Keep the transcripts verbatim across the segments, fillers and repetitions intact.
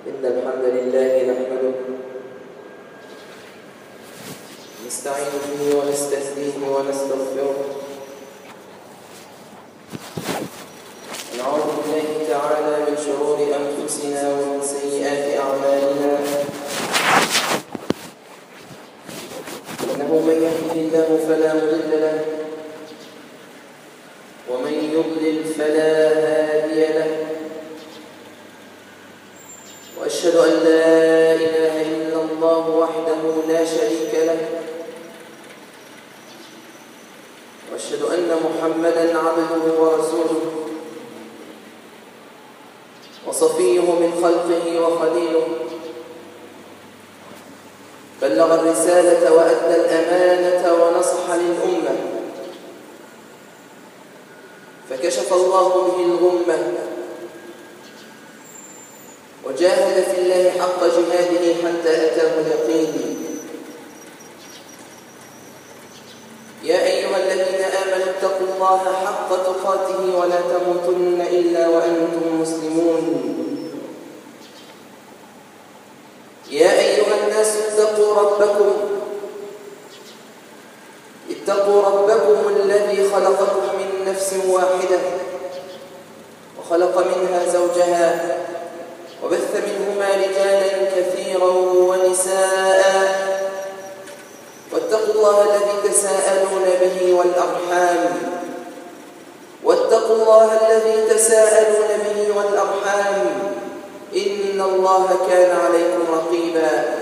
إن الحمد لله نحمده نستعين به ونستهديه ونستغفره ونعوذ بالله تعالى من شرور أنفسنا ومن سيئات أعمالنا إنه من يهده الله فلا مضل له ومن يضلل فلا هادي له وأشهد أن لا إله إلا الله وحده لا شريك له وأشهد أن محمدًا عبده ورسوله وصفيه من خلقه وخليله بلغ الرسالة وأدى الأمانة ونصح للأمة فكشف الله به الغمة وجاهد في الله حق جهاده حتى أتاه اليقين يا أيها الذين آمنوا اتقوا الله حق تقاته ولا تموتن إلا وأنتم مسلمون يا أيها الناس اتقوا ربكم اتقوا ربكم الذي خلقكم من نفس واحدة وخلق منها زوجها وبث منهما رجالا كثيرا ونساء واتقوا الله الذي تساءلون به والأرحام واتقوا الله الذي تساءلون به والأرحام إن الله كان عليكم رقيبا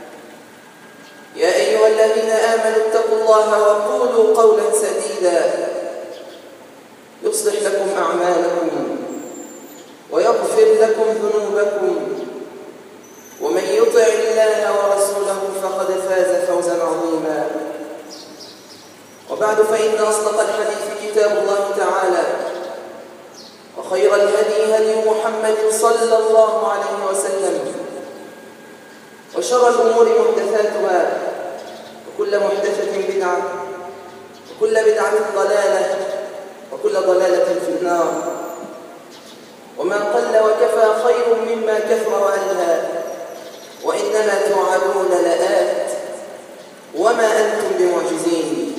يا أيها الذين آمنوا اتقوا الله وقولوا قولا سديدا يصلح لكم أعمالكم ويغفر لكم ذنوبكم ومن يطع الله ورسوله فقد فاز فوزا عظيما وبعد فإن أصدق الحديث كتاب الله تعالى وخير الهدي هدي محمد صلى الله عليه وسلم وشر الأمور محدثاتها وكل محدثة بدعة وكل بدعة ضلالة وكل ضلالة في النار وما قل وكفى خير مما كثر وألهى وإنما توعدون لآت وما أنتم بمعجزين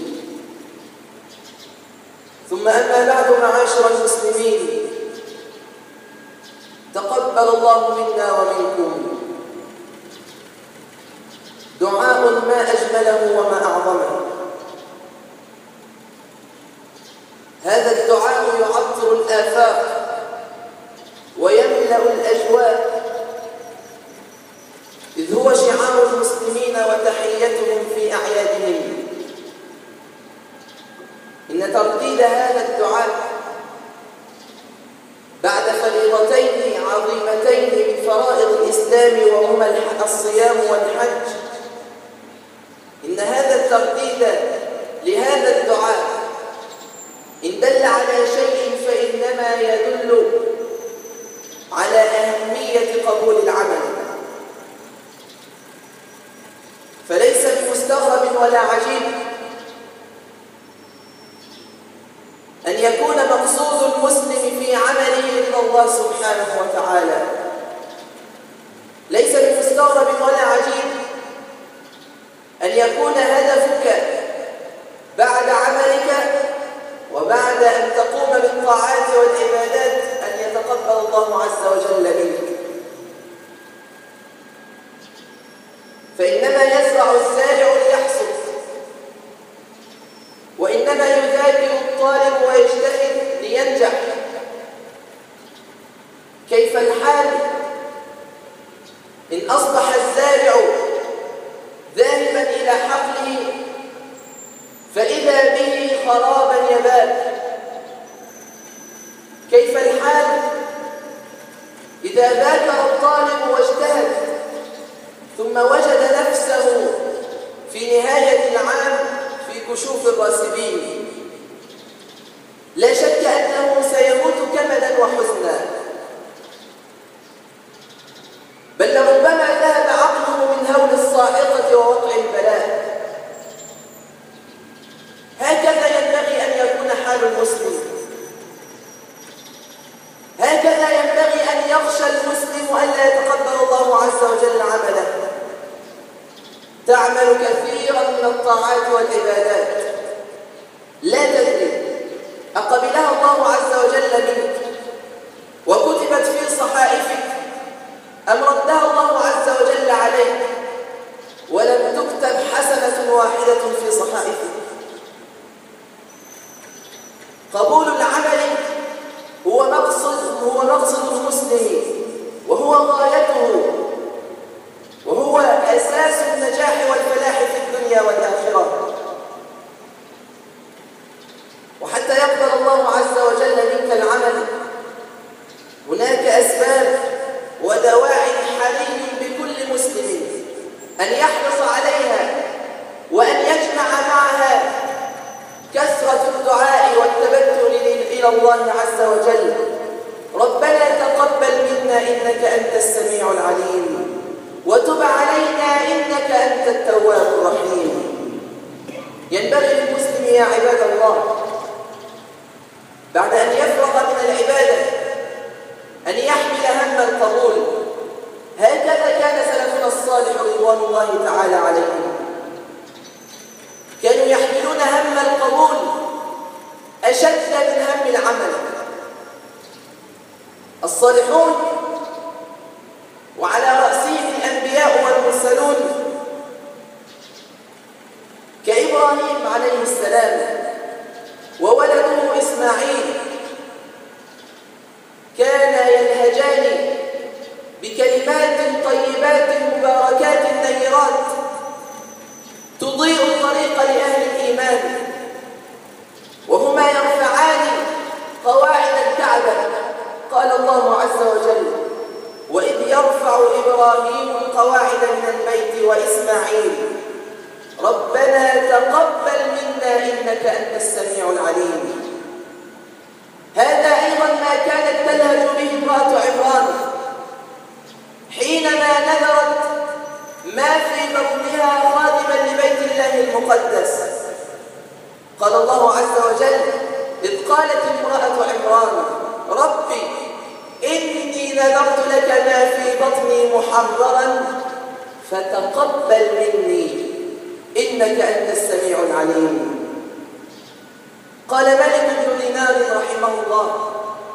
ثم أما بعد معاشر المسلمين تقبل الله منا ومنكم دعاء ما أجمله وما أعظمه هذا الدعاء يعطر الآفاق ويملأ الأجواء إذ هو شعار المسلمين وتحيتهم في أعيادهم إن ترديد هذا الدعاء بعد فريضتين عظيمتين من فرائض الإسلام وهما الصيام والحج إن هذا الترديد لهذا الدعاء إن دل على شيء فإنما يدل على أهمية قبول العمل فليس بمستغرب ولا عجيب أن يكون مقصود المسلم في عمله رضا الله سبحانه وتعالى ليس بمستغرب ولا عجيب أن يكون هدفك بعد عملك وبعد أن تقوم بالطاعات والعبادات أن يتقبل الله عز وجل منك فإنما يزرع الزارع ليحصد وإنما يذاكر الطالب ويجتهد لينجح كيف الحال إن أصبح الزارع ذاهبا إلى حقله فإذا به خرابا يبات كيف الحال إذا ذاكر الطالب واجتهد ثم وجد نفسه في نهاية العام في كشوف الراسبين لا شك أنه سيموت كمدا وحزنا بل لربما ذهب عقله من هول الصاعقة ووقع البلاء هكذا ينبغي أن يكون حال المسلم هكذا ينبغي أن يخشى المسلم ألا يتقبل الله عز وجل عمله، تعمل كثيرا من الطاعات والعبادات، لا تدري أقبلها الله عز وجل منك وكتبت في صحائفك أم ردها الله عز وجل عليك ولم تكتب حسنة واحدة في صحائفك. قبول العمل هو مقصد هو مقصد المسلم، وهو غايته، وهو أساس النجاح والفلاح في الدنيا والآخرة. وحتى يقبل الله عز وجل منك العمل هناك أسباب ودواعي حري بكل مسلم أن يحرص عليها وأن يجمع معها كثرة الدعاء والتبتل إلى الله عز وجل. ربنا تقبل منا إنك أنت السميع العليم، وتب علينا إنك أنت التواب الرحيم. ينبغي للمسلم يا عباد الله بعد أن يفرغ من العبادة أن يحمل هم القبول. هكذا كان سلفنا الصالح رضوان الله تعالى عليهم، كانوا يحملون هم القبول أشد من هم العمل. الصالحون وعلى رأسهم الأنبياء والمرسلون كإبراهيم عليه السلام وولده إسماعيل، كانا ينهجان بكلمات طيبات مباركات نيرات تضيء الطريق لأهل الإيمان، وهما يرفعان قواعد الكعبة. قال الله عز وجل: وإذ يرفع إبراهيم القواعد من البيت وإسماعيل ربنا تقبل منا إنك أنت السميع العليم. هذا أيضا ما كانت تلهج به امرأة عمران حينما نذرت ما في بطنها خادما لبيت الله المقدس. قال الله عز وجل: إذ قالت امرأة عمران ربي إني نذرت لك ما في بطني محررا فتقبل مني إنك أنت السميع العليم. قال مالك بن دينار رحمه الله: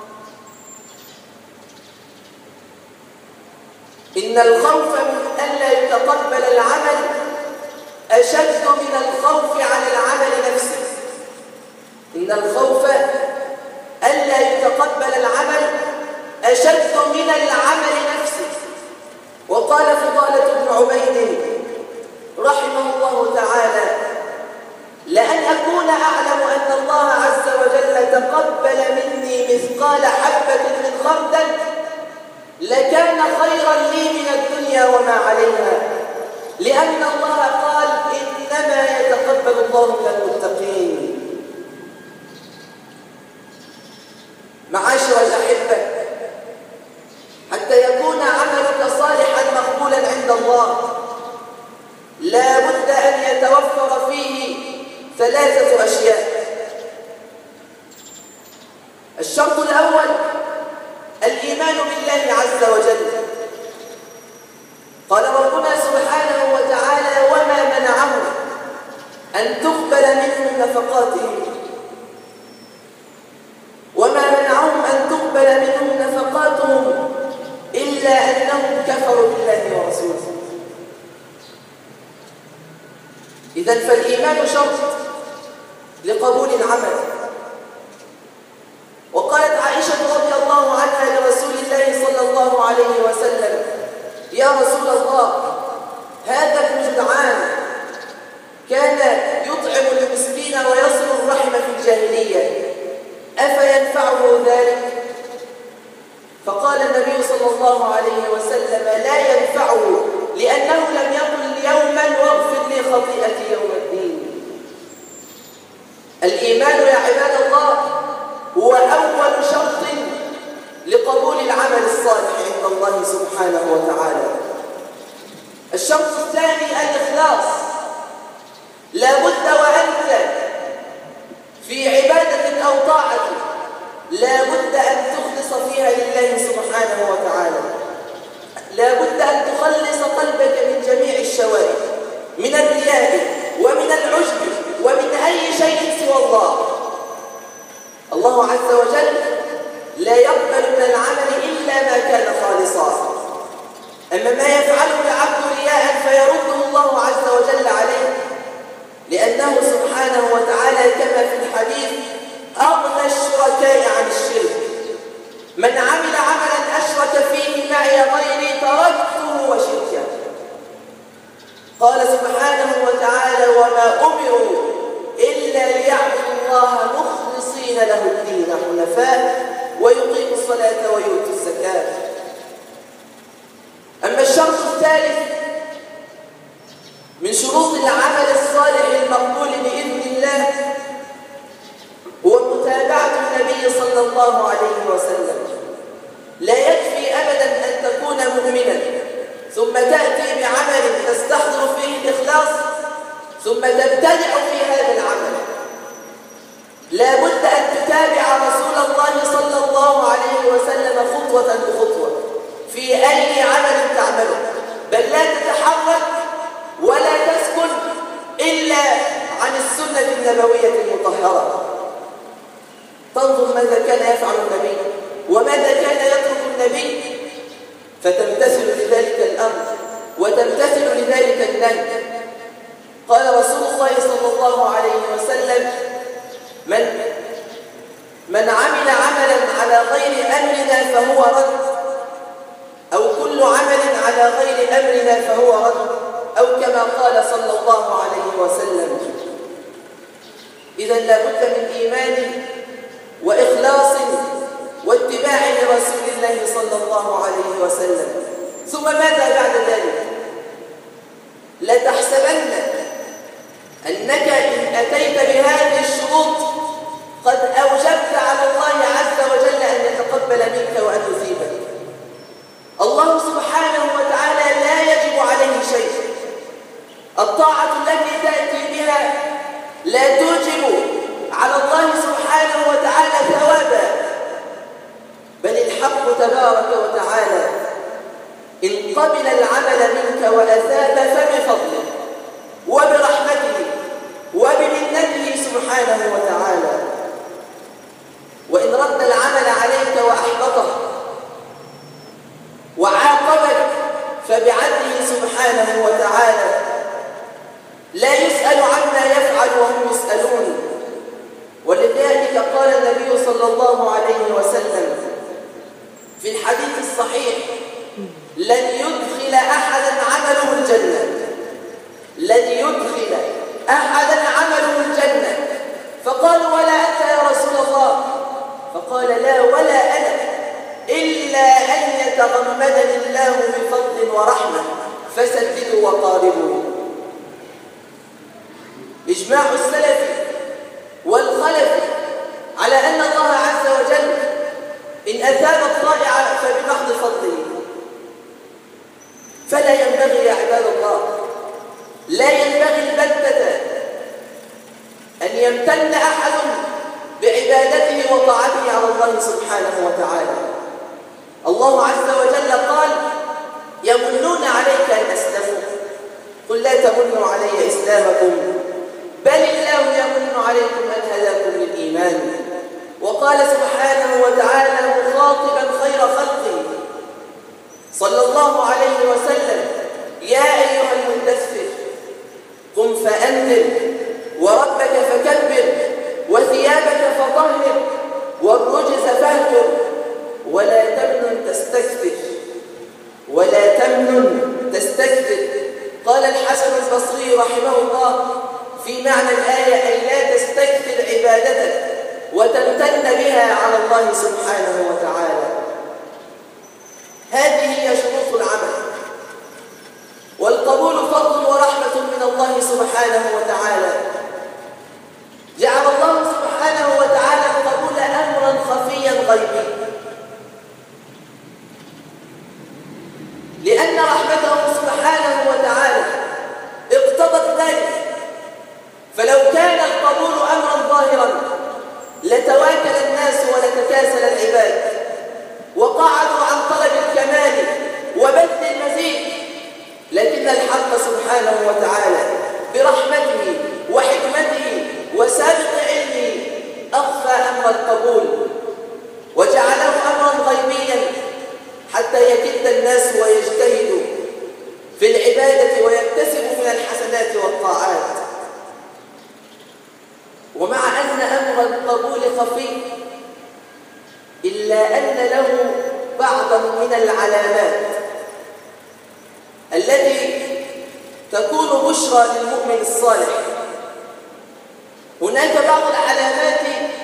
إن الخوف من ألا يتقبل العمل أشد من الخوف عن العمل نفسه. إن الخوف ألا يتقبل العمل أشد من العمل نفسه. وقال فضالة بن عبيد رحمه الله تعالى: لأن أكون أعلم أن الله عز وجل تقبل مني مثقال حبة من خردل لكان خيرا لي من الدنيا وما عليها، لأن الله قال: إنما يتقبل الله من المتقين. معاشر الأحبة، حتى يكون عملك صالحا مقبولا عند الله لا بد أن يتوفر فيه ثلاثة أشياء. الشرط الأول الإيمان بالله عز وجل. قال ربنا سبحانه وتعالى: وما منعهم أن تقبل منهم نفقاتهم وما منعهم أن تقبل منهم نفقاتهم إلا أنهم كفروا بالله ورسوله. إذن فالإيمان شرط لقبول العمل. وقالت عائشة رضي الله عنها لرسول الله صلى الله عليه وسلم: يا رسول الله، هذا ابن جدعان كان يطعم المسكين ويصل الرحم في الجاهلية، أفينفعه ذلك؟ فقال النبي صلى الله عليه وسلم: لا ينفعه، لأنه لم يقل يوما واغفر لي خطيئتي يوم الدين. الإيمان يا عباد الله هو أول شرط لقبول العمل الصالح عند الله سبحانه وتعالى. الشرط الثاني الإخلاص. لا بد وأنت في عبادة أو طاعة لا بد أن تخلص فيها لله سبحانه وتعالى، لا بد أن تخلص تخلص قلبك من جميع الشوائب، من الرياء ومن العجب ومن أي شيء سوى الله. الله عز وجل لا يقبل من العمل إلا ما كان خالصا. أما ما يفعله العبد رياء فيرده الله عز وجل عليه، لأنه سبحانه وتعالى كما في الحديث أغنى الشركاء عن الشرك. من عمل عملا أشرك فيه معي غيري تركته وشركه. قال سبحانه وتعالى وما أمروا إلا ليعبدوا الله مخلصين له الدين حنفاء ويقيموا الصلاة ويؤتوا الزكاة. أما الشرط الثالث من شروط العمل الصالح المقبول بإذن الله هو متابعة النبي صلى الله عليه وسلم. لا يكفي أبدا أن تكون مؤمنا ثم تأتي بعمل تستحضر فيه الإخلاص ثم تبتدع في هذا العمل. لا بد أن تتابع رسول الله صلى الله عليه وسلم خطوة بخطوة في أي عمل تعمله، بل لا تتحرك ولا تسكن إلا عن السنة النبوية المطهرة. تنظر ماذا كان يفعل النبي وماذا كان يترك النبي فتمتثل لذلك الأمر وتمتثل لذلك النهي. قال رسول الله صلى الله عليه وسلم من من عمل عملا على غير أمرنا فهو رد، أو كل عمل على غير أمرنا فهو رد، أو كما قال صلى الله عليه وسلم. إذا لابد من إيمان وإخلاص واتباع لرسول الله صلى الله عليه وسلم. ثم ماذا بعد ذلك؟ لا تحسبن أنك إن أتيت بهذه الشروط قد أوجبت على الله عز وجل أن يتقبل منك وأن يثيبك. الله سبحانه وتعالى لا يجب عليه شيء. الطاعة التي تأتي بها لا توجب على الله سبحانه وتعالى ثوابا، بل الحق تبارك وتعالى إن قبل العمل منك وأثاب فبفضله وبرحمته وبمنته سبحانه وتعالى. وإن رد العمل عليك وأحبطه وعاقبك فبعدله سبحانه وتعالى، لا يسأل عما يفعل وهم يسألون. ولذلك قال النبي صلى الله عليه وسلم في الحديث الصحيح لن يدخل أحدا عمله الجنة، لن يدخل أحدا عمله الجنة. فقالوا ولا أنت يا رسول الله؟ فقال لا ولا أنا، إلا أن يتغمدني الله بفضل ورحمة فسددوا وقاربوا. إجماع السلف والخلف على أن الله عز وجل إن أثاب الطائع فبمحض فضله. فلا ينبغي يا عباد الله، لا ينبغي البتة أن يمتن أحد بعبادته وطاعته على الله سبحانه وتعالى. الله عز وجل قال يمنون عليك أن أسلموا، قل لا تمنوا علي إسلامكم بل الله يمن عليكم أن هداكم للإيمان. وقال سبحانه وتعالى مخاطبا خير خلقه صلى الله عليه وسلم يا أيها المدثر قم فأنذر وربك فكبر وثيابك فطهر والرجز فاهجر ولا تمنن تستكثر ولا تمنن تستكثر. قال الحسن البصري رحمه الله في معنى الآية أي لا تستكثر عبادتك وتمتن بها على الله سبحانه وتعالى. هذه هي شروط العمل، والقبول فضل ورحمة من الله سبحانه وتعالى. جعل الله سبحانه وتعالى القبول أمرا خفيا غيبيا، لأن رحمته سبحانه وتعالى اقتضت ذلك. فلو كان القبول أمرا ظاهرا لتواكل الناس ولتكاسل العباد وقعدوا عن طلب الكمال وبذل المزيد الحق سبحانه وتعالى برحمته وحكمته وسابق علمه أخفى أمر القبول وجعله أمرا غيبيا حتى يكد الناس ويجتهدوا في العبادة ويكتسبوا من الحسنات والطاعات. ومع أن أمر القبول خفي إلا أن له بعضا من العلامات التي تكون بشرى للمؤمن الصالح. هناك بعض العلامات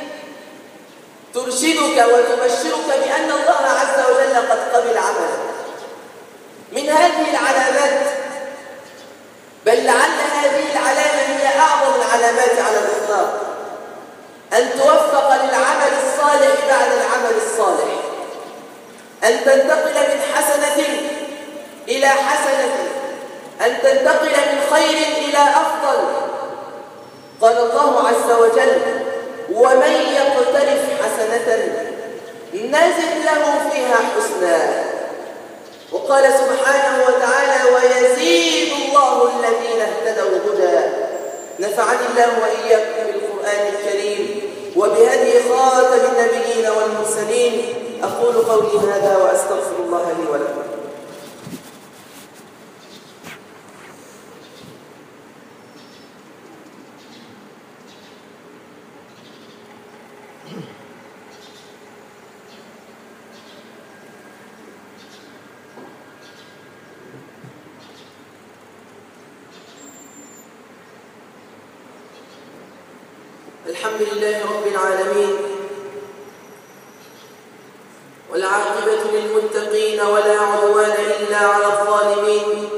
ترشدك وتبشرك بأن الله عز وجل قد قبل عملك. من هذه العلامات، بل لعل هذه العلامة هي أعظم العلامات على الإطلاق، أن توفق للعمل الصالح بعد العمل الصالح، أن تنتقل من حسنة إلى حسنة، أن تنتقل من خير إلى أفضل. قال الله عز وجل: ومن يقترف حسنة نزد له فيها حسنا. وقال سبحانه وتعالى: ويزيد الله الذين اهتدوا هدى. نفعني الله وإياكم بالقرآن الكريم وبهدي خاتم النبيين والمرسلين. أقول قولي هذا وأستغفر الله لي ولكم. الحمد لله رب العالمين، والعاقبة للمتقين ولا عدوان إلا على الظالمين،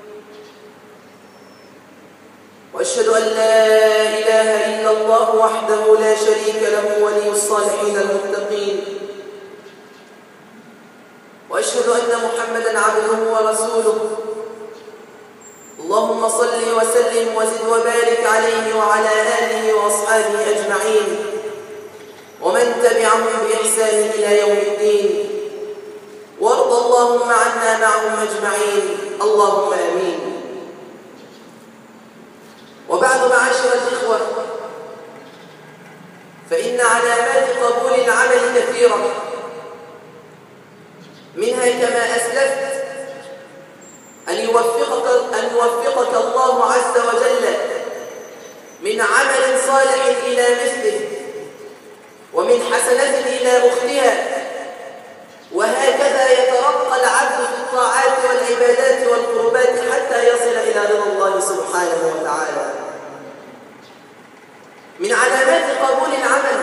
وأشهد أن لا إله إلا الله وحده لا شريك له ولي الصالحين المتقين، وأشهد أن محمدًا عبده ورسوله. اللهم صل وسلم وزد وبارك عليه وعلى آله وأصحابه أجمعين ومن تبعهم بإحسان إلى يوم الدين، وارض اللهم عنا معهم أجمعين، اللهم آمين. وبعد، معاشر الإخوة، فإن علامات قبول العمل كثيرة، منها كما أسلفت أن يوفقك, أن يوفقك الله عز وجل من عمل صالح إلى مثله، ومن حسنة إلى أختها، وهكذا يترقى العبد في الطاعات والعبادات والقربات حتى يصل إلى رضا الله سبحانه وتعالى. من علامات قبول العمل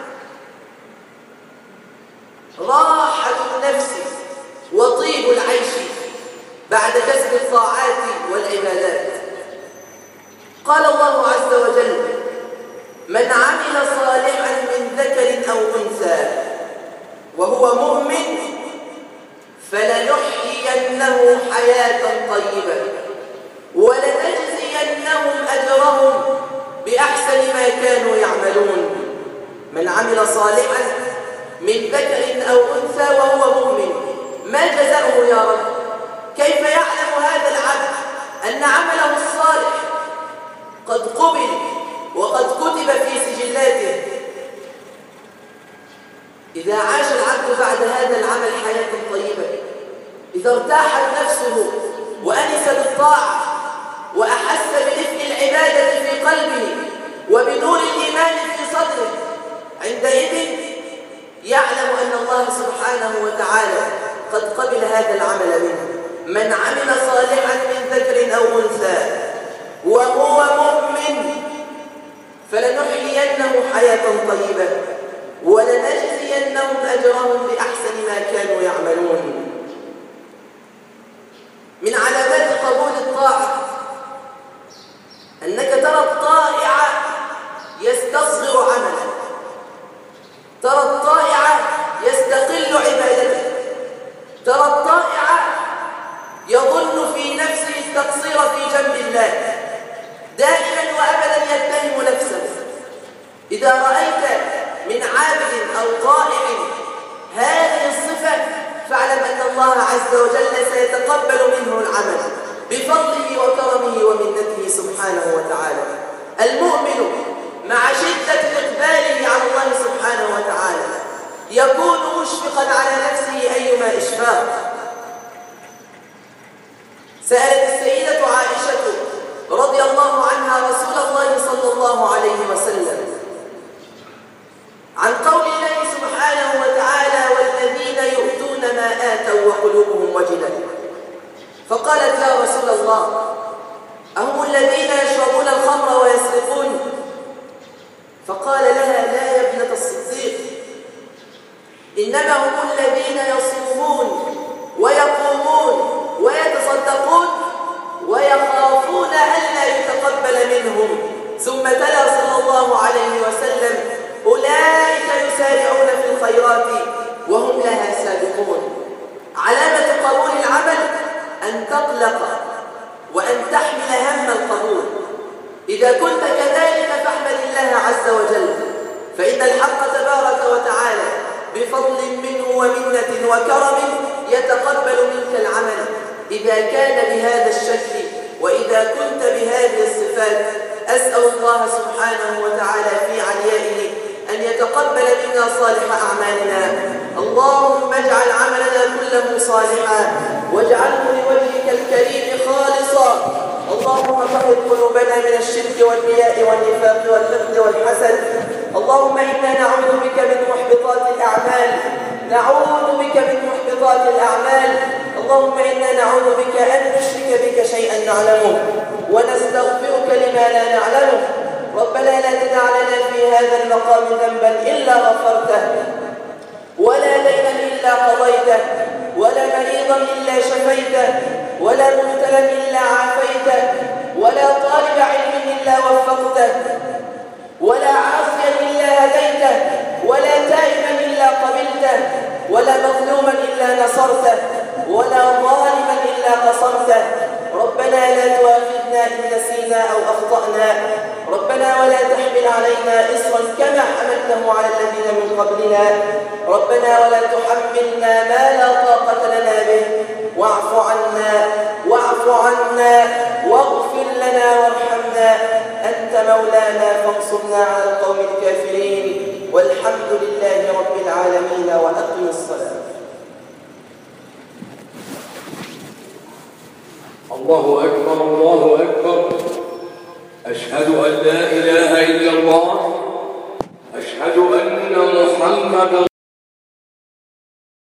راحة النفس وطيب العيش بعد كسب الطاعات والعبادات. قال الله عز وجل: من عمل صالحا من ذكر أو أنثى وهو مؤمن فلنحيينه حياة طيبة ولنجزينهم أجرهم بأحسن ما كانوا يعملون. من عمل صالحا من ذكر أو أنثى وهو مؤمن، ما جزاؤه يا رب؟ كيف يعلم هذا العبد أن عمله الصالح قد قبل وقد كتب في سجلاته؟ إذا عاش العبد بعد هذا العمل حياة طيبة، إذا ارتاحت نفسه وأنس بالطاعة وأحس بدفء العبادة في قلبه وبنور الإيمان في صدره، عندئذ يعلم أن الله سبحانه وتعالى قد قبل هذا العمل منه. من عمل صالحا من ذكر أو أنثى وهو مؤمن فلنحيينه حياة طيبة ولنجزينهم أجرهم بأحسن ما كانوا يعملون. من علامات قبول الطاعة أنك ترى الطائع يستصغر عمله، ترى الطائع يستقل عبادته، ترى الطائع يظن في نفسه التقصير في جنب الله، دائما وأبدا يتهم نفسه. إذا رأيت من عابد أو طائع هذه الصفة فاعلم أن الله عز وجل سيتقبل منه العمل، بفضله وكرمه ومنته سبحانه وتعالى. المؤمن مع شدة إقباله على الله سبحانه وتعالى يكون مشفقا على نفسه أيما إشفاق. سألت السيدة عائشة رضي الله عنها رسول الله صلى الله عليه وسلم عن قول الله سبحانه وتعالى: والذين يؤتون ما آتوا وقلوبهم وجلة. فقالت: يا رسول الله، أهم الذين يشربون الخمر ويسرقون؟ فقال لها: لا يا ابنة الصديق، إنما هم الذين يصومون ويقومون ويتصدقون ويخافون ألا يتقبل منهم. ثم تلا صلى الله عليه وسلم: أولئك يسارعون في الخيرات وهم لها سابقون. علامة قبول العمل أن تقلق وأن تحمل هم القبول. إذا كنت كذلك فاحمد الله عز وجل، فإن الحق تبارك وتعالى بفضل منه ومنة وكرم يتقبل منك العمل إذا كان بهذا الشكل وإذا كنت بهذه الصفات. أسأل الله سبحانه وتعالى في عليائه أن يتقبل منا صالح أعمالنا. اللهم اجعل عملنا كله صالحا واجعله لوجهك الكريم خالصا. اللهم طهر قلوبنا من الشرك والرياء والنفاق والحقد والحسد. اللهم إنا نعوذ بك من محبطات الأعمال نعوذ بك من محبطات الأعمال اللهم إنا نعوذ بك أن نشرك بك شيئا نعلمه ونستغفرك لما لا نعلمه. ربنا لا تدع لنا في هذا المقام ذنبا إلا غفرته، ولا دينا إلا قضيته، ولا مريضا إلا شفيته، ولا مبتلا إلا عافيته، ولا طالب علم إلا وفقته، ولا عاصيا إلا هديته، ولا تائبا إلا قبلته، ولا مظلوما إلا نصرته، ولا ظالما إلا قصمته. ربنا لا تؤاخذنا إن نسينا أو أخطأنا. ربنا ولا تحمل علينا إصرا كما حملته على الذين من قبلنا. ربنا ولا تحملنا ما لا طاقة لنا به. واعف عنا واعف عنا واغفر لنا وارحمنا. أنت مولانا فانصرنا على القوم الكافرين. والحمد لله رب العالمين. وأقم الصلاة. الله أكبر الله أكبر. أشهد أن لا إله إلا الله. أشهد أن محمدا